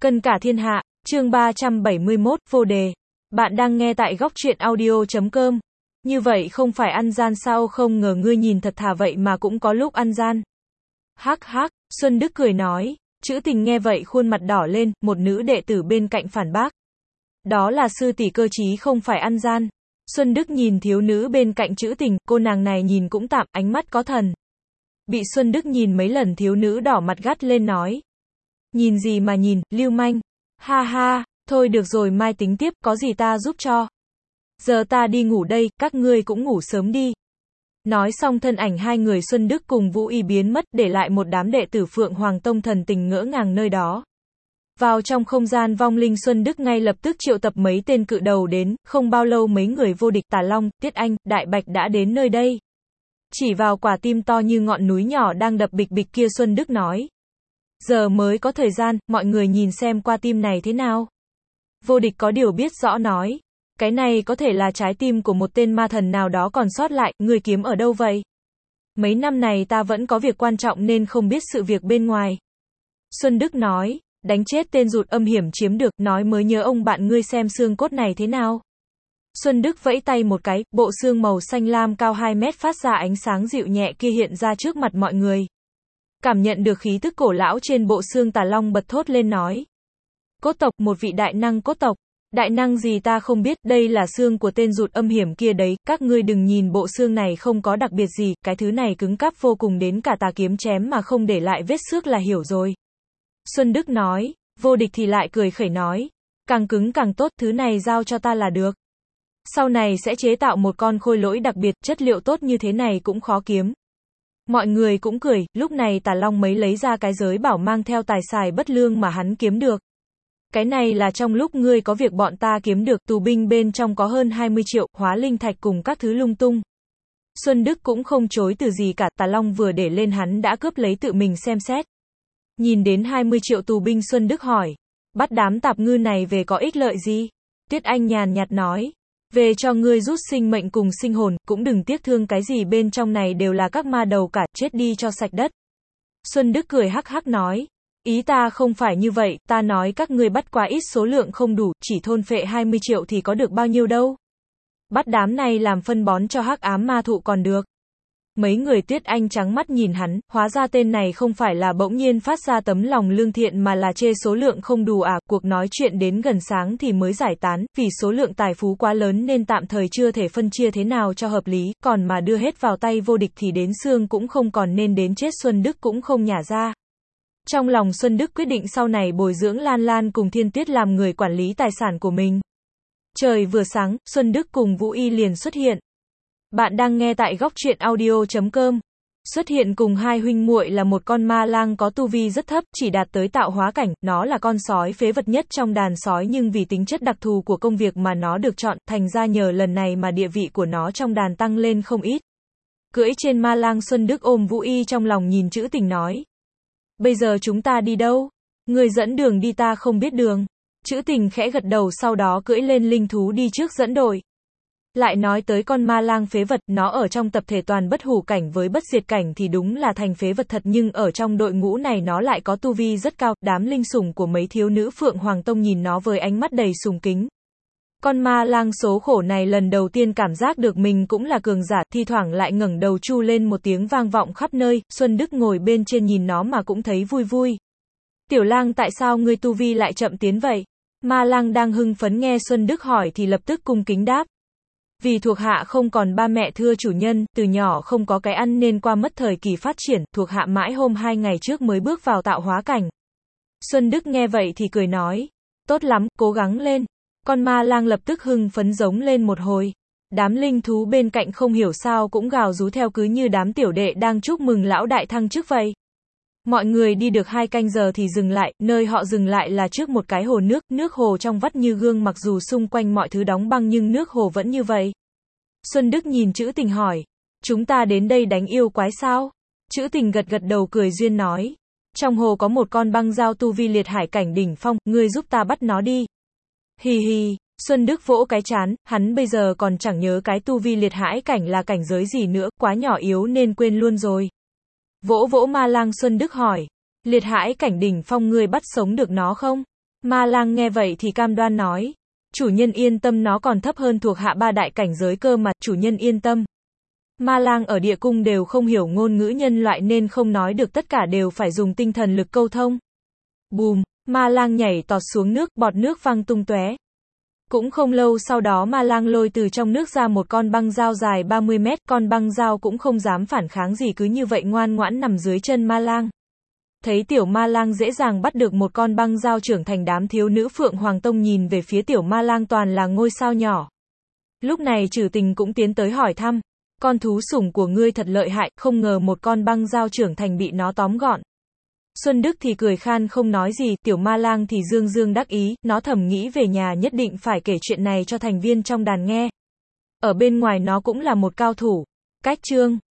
Cân cả thiên hạ, chương 371, vô đề. Bạn đang nghe tại góc truyện audio.com. Như vậy không phải ăn gian sao, không ngờ ngươi nhìn thật thà vậy mà cũng có lúc ăn gian. Hắc hắc, Xuân Đức cười nói. Trữ Tình nghe vậy khuôn mặt đỏ lên, một nữ đệ tử bên cạnh phản bác. Đó là sư tỷ cơ chí không phải ăn gian. Xuân Đức nhìn thiếu nữ bên cạnh Trữ Tình, cô nàng này nhìn cũng tạm, ánh mắt có thần. Bị Xuân Đức nhìn mấy lần, thiếu nữ đỏ mặt gắt lên nói. Nhìn gì mà nhìn, lưu manh. Ha ha, thôi được rồi, mai tính tiếp, có gì ta giúp cho. Giờ ta đi ngủ đây, các ngươi cũng ngủ sớm đi. Nói xong thân ảnh hai người Xuân Đức cùng Vũ Y biến mất, để lại một đám đệ tử Phượng Hoàng Tông thần tình ngỡ ngàng nơi đó. Vào trong không gian vong linh, Xuân Đức ngay lập tức triệu tập mấy tên cự đầu đến, không bao lâu mấy người vô địch Tà Long, Tiết Anh, Đại Bạch đã đến nơi đây. Chỉ vào quả tim to như ngọn núi nhỏ đang đập bịch bịch kia, Xuân Đức nói. Giờ mới có thời gian, mọi người nhìn xem qua tim này thế nào. Vô địch có điều biết rõ nói. Cái này có thể là trái tim của một tên ma thần nào đó còn sót lại, người kiếm ở đâu vậy? Mấy năm này ta vẫn có việc quan trọng nên không biết sự việc bên ngoài. Xuân Đức nói, đánh chết tên rụt âm hiểm chiếm được, nói mới nhớ ông bạn ngươi xem xương cốt này thế nào. Xuân Đức vẫy tay một cái, bộ xương màu xanh lam cao 2 mét phát ra ánh sáng dịu nhẹ kia hiện ra trước mặt mọi người. Cảm nhận được khí tức cổ lão trên bộ xương, Tà Long bật thốt lên nói. Cốt tộc, một vị đại năng cốt tộc. Đại năng gì ta không biết, đây là xương của tên rụt âm hiểm kia đấy, các ngươi đừng nhìn bộ xương này không có đặc biệt gì, cái thứ này cứng cáp vô cùng, đến cả tà kiếm chém mà không để lại vết xước là hiểu rồi. Xuân Đức nói, vô địch thì lại cười khẩy nói. Càng cứng càng tốt, thứ này giao cho ta là được. Sau này sẽ chế tạo một con khôi lỗi đặc biệt, chất liệu tốt như thế này cũng khó kiếm. Mọi người cũng cười, lúc này Tà Long mới lấy ra cái giới bảo mang theo tài xài bất lương mà hắn kiếm được. Cái này là trong lúc ngươi có việc bọn ta kiếm được, tù binh bên trong có hơn 20 triệu, hóa linh thạch cùng các thứ lung tung. Xuân Đức cũng không chối từ gì cả, Tà Long vừa để lên hắn đã cướp lấy tự mình xem xét. Nhìn đến 20 triệu tù binh, Xuân Đức hỏi, bắt đám tạp ngư này về có ích lợi gì? Tiết Anh nhàn nhạt nói. Về cho ngươi rút sinh mệnh cùng sinh hồn, cũng đừng tiếc thương cái gì, bên trong này đều là các ma đầu cả, chết đi cho sạch đất. Xuân Đức cười hắc hắc nói. Ý ta không phải như vậy, ta nói các ngươi bắt quá ít, số lượng không đủ, chỉ thôn phệ 20 triệu thì có được bao nhiêu đâu. Bắt đám này làm phân bón cho hắc ám ma thụ còn được. Mấy người Tiết Anh trắng mắt nhìn hắn, hóa ra tên này không phải là bỗng nhiên phát ra tấm lòng lương thiện mà là chê số lượng không đủ à. Cuộc nói chuyện đến gần sáng thì mới giải tán, vì số lượng tài phú quá lớn nên tạm thời chưa thể phân chia thế nào cho hợp lý, còn mà đưa hết vào tay vô địch thì đến xương cũng không còn, nên đến chết Xuân Đức cũng không nhả ra. Trong lòng Xuân Đức quyết định sau này bồi dưỡng Lan Lan cùng Thiên Tuyết làm người quản lý tài sản của mình. Trời vừa sáng, Xuân Đức cùng Vũ Y liền xuất hiện. Bạn đang nghe tại góc truyện audio.com. Xuất hiện cùng hai huynh muội là một con ma lang có tu vi rất thấp, chỉ đạt tới tạo hóa cảnh, nó là con sói phế vật nhất trong đàn sói, nhưng vì tính chất đặc thù của công việc mà nó được chọn, thành ra nhờ lần này mà địa vị của nó trong đàn tăng lên không ít. Cưỡi trên ma lang, Xuân Đức ôm Vũ Y trong lòng nhìn Trữ Tình nói. Bây giờ chúng ta đi đâu? Người dẫn đường đi, ta không biết đường. Trữ Tình khẽ gật đầu, sau đó cưỡi lên linh thú đi trước dẫn đội. Lại nói tới con ma lang phế vật, nó ở trong tập thể toàn bất hủ cảnh với bất diệt cảnh thì đúng là thành phế vật thật, nhưng ở trong đội ngũ này nó lại có tu vi rất cao. Đám linh sủng của mấy thiếu nữ Phượng Hoàng Tông nhìn nó với ánh mắt đầy sùng kính. Con ma lang số khổ này lần đầu tiên cảm giác được mình cũng là cường giả, thi thoảng lại ngẩng đầu chu lên một tiếng vang vọng khắp nơi. Xuân Đức ngồi bên trên nhìn nó mà cũng thấy vui vui. Tiểu lang, tại sao ngươi tu vi lại chậm tiến vậy? Ma lang đang hưng phấn nghe Xuân Đức hỏi thì lập tức cung kính đáp. Vì thuộc hạ không còn ba mẹ thưa chủ nhân, từ nhỏ không có cái ăn nên qua mất thời kỳ phát triển, thuộc hạ mãi hôm 2 ngày trước mới bước vào tạo hóa cảnh. Xuân Đức nghe vậy thì cười nói. Tốt lắm, cố gắng lên. Con ma lang lập tức hưng phấn giống lên một hồi. Đám linh thú bên cạnh không hiểu sao cũng gào rú theo, cứ như đám tiểu đệ đang chúc mừng lão đại thăng chức vậy. Mọi người đi được 2 canh giờ thì dừng lại, nơi họ dừng lại là trước một cái hồ nước, nước hồ trong vắt như gương, mặc dù xung quanh mọi thứ đóng băng nhưng nước hồ vẫn như vậy. Xuân Đức nhìn Trữ Tình hỏi, chúng ta đến đây đánh yêu quái sao? Trữ Tình gật gật đầu cười duyên nói, trong hồ có một con băng dao tu vi liệt hải cảnh đỉnh phong, ngươi giúp ta bắt nó đi. Hì hì, Xuân Đức vỗ cái trán, hắn bây giờ còn chẳng nhớ cái tu vi liệt hải cảnh là cảnh giới gì nữa, quá nhỏ yếu nên quên luôn rồi. Vỗ vỗ ma lang, Xuân Đức hỏi, liệt hải cảnh đỉnh phong ngươi bắt sống được nó không? Ma lang nghe vậy thì cam đoan nói. Chủ nhân yên tâm, nó còn thấp hơn thuộc hạ 3 đại cảnh giới cơ mà, chủ nhân yên tâm. Ma lang ở địa cung đều không hiểu ngôn ngữ nhân loại nên không nói được, tất cả đều phải dùng tinh thần lực câu thông. Bùm, ma lang nhảy tọt xuống nước, bọt nước văng tung tóe. Cũng không lâu sau đó ma lang lôi từ trong nước ra một con băng dao dài 30 mét, con băng dao cũng không dám phản kháng gì, cứ như vậy ngoan ngoãn nằm dưới chân ma lang. Thấy tiểu ma lang dễ dàng bắt được một con băng dao trưởng thành, đám thiếu nữ Phượng Hoàng Tông nhìn về phía tiểu ma lang toàn là ngôi sao nhỏ. Lúc này Trừ Tình cũng tiến tới hỏi thăm, con thú sủng của ngươi thật lợi hại, không ngờ một con băng dao trưởng thành bị nó tóm gọn. Xuân Đức thì cười khan không nói gì, tiểu ma lang thì dương dương đắc ý, nó thầm nghĩ về nhà nhất định phải kể chuyện này cho thành viên trong đàn nghe. Ở bên ngoài nó cũng là một cao thủ. Cách chương